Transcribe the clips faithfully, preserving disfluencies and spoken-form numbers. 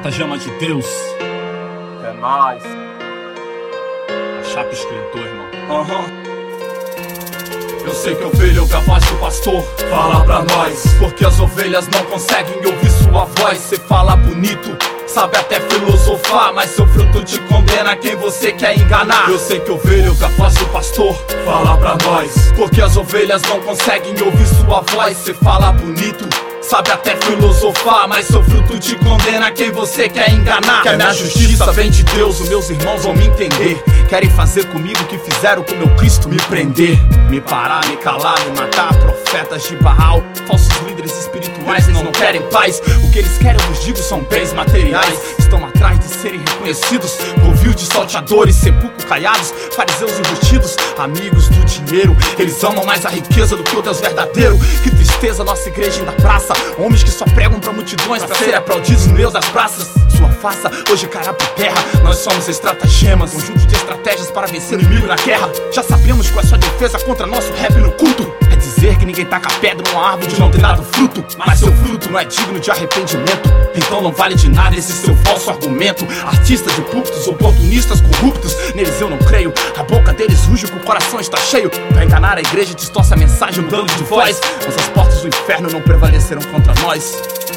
Estratagema de Deus. É nóis. A chapa esquentou, irmão. Aham. Uhum. Eu sei que ovelha é o capaz do pastor fala pra nós, porque as ovelhas não conseguem ouvir sua voz. Cê fala bonito, sabe até filosofar, mas seu fruto te condena quem você quer enganar. Eu sei que ovelha é o capaz do pastor fala pra nós, porque as ovelhas não conseguem ouvir sua voz. Cê fala bonito, sabe até filosofar, mas seu fruto te condena quem você quer enganar. Que a minha justiça vem de Deus, os meus irmãos vão me entender. Querem fazer comigo o que fizeram com meu Cristo, me prender, me parar, me calar, me matar. Profetas de Baal, falsos líderes espirituais, eles não querem paz. O que eles querem, eu vos digo, são bens materiais. Estão atrás de serem reconhecidos, covil de salteadores, sepulcro caiados, fariseus enrustidos, amigos do dinheiro. Eles amam mais a riqueza do que o Deus verdadeiro. Que tristeza, nossa igreja da praça, homens que só pregam pra multidões, pra serem aplaudidos no meio das praças. Sua farsa hoje cairá por terra. Nós somos estratagemas, conjunto de estratégias para vencer o inimigo na guerra. Já sabemos qual é sua defesa contra nosso rap no culto. É dizer que ninguém taca pedra numa árvore de não ter dado fruto, mas seu fruto não é digno de arrependimento. Então não vale de nada esse seu falso argumento. Artistas de púlpitos, oportunistas corruptos, neles eu não creio. A boca deles ruge que o coração está cheio. Pra enganar a igreja distorce a mensagem mudando de voz, mas as portas do inferno não prevalecerão contra nós.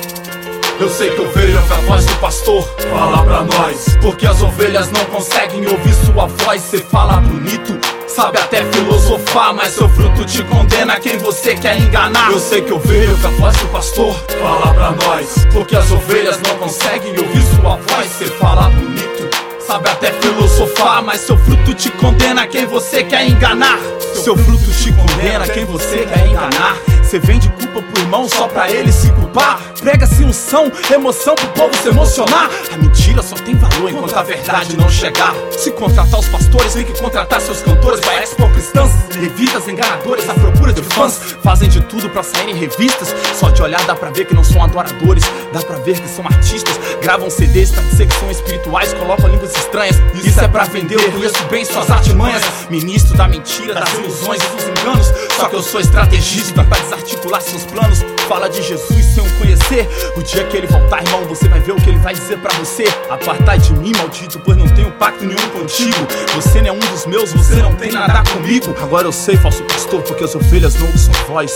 Eu sei que ovelha é a voz do pastor fala pra nós, porque as ovelhas não conseguem ouvir sua voz. Cê fala bonito, sabe até filosofar, mas seu fruto te condena quem você quer enganar. Eu sei que ovelha é a voz do pastor fala pra nós, porque as ovelhas não conseguem ouvir sua voz. Cê fala bonito, sabe até filosofar, mas seu fruto te condena quem você quer enganar. Seu fruto te condena quem você quer enganar. Cê vende culpa pro irmão só pra ele se culpar. Prega-se unção, emoção pro povo se emocionar. A mentira só tem valor enquanto a verdade não chegar. Se contratar os pastores, tem que contratar seus cantores. Vai expor cristãs, levitas, enganadores à procura de fãs. Fazem de tudo pra sair em revistas. Só de olhar dá pra ver que não são adoradores, dá pra ver que são artistas. Gravam C Ds pra dizer que são espirituais, colocam línguas estranhas. Isso é pra vender, eu conheço bem suas artimanhas. Ministro da mentira, das ilusões e dos enganos. Só que eu sou estrategista pra desarticular seus planos. Fala de Jesus sem o conhecer. O dia que ele voltar, irmão, você vai ver o que ele vai dizer pra você. Apartai de mim, maldito, pois não tenho pacto nenhum contigo. Você não é um dos meus, você não tem nada comigo. Agora eu sei, falso pastor, porque as ovelhas não ouvem sua voz.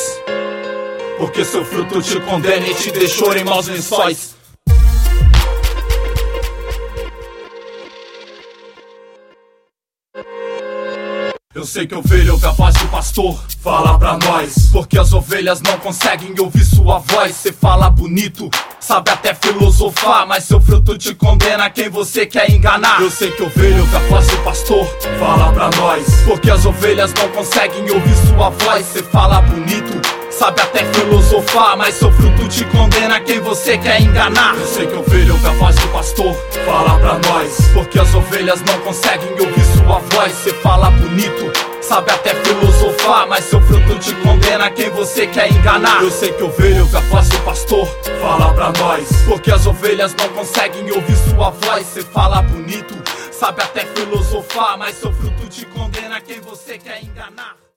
Porque seu fruto te condena e te deixou em maus lençóis. Eu sei que ovelha é o capaz do pastor fala pra nós, porque as ovelhas não conseguem ouvir sua voz. Cê fala bonito, sabe até filosofar, mas seu fruto te condena quem você quer enganar. Eu sei que ovelha é o capaz do pastor fala pra nós, porque as ovelhas não conseguem ouvir sua voz. Cê fala bonito, sabe até filosofar, mas seu fruto te condena quem você quer enganar. Eu sei que ovelha é o capaz do pastor fala pra nós, porque as ovelhas não conseguem ouvir sua voz. Cê fala bonito, sabe até filosofar, mas seu fruto te condena quem você quer enganar. Eu sei que ovelha é o capaz do pastor fala pra nós, porque as ovelhas não conseguem ouvir sua voz. Cê fala bonito, sabe até filosofar, mas seu fruto te condena quem você quer enganar.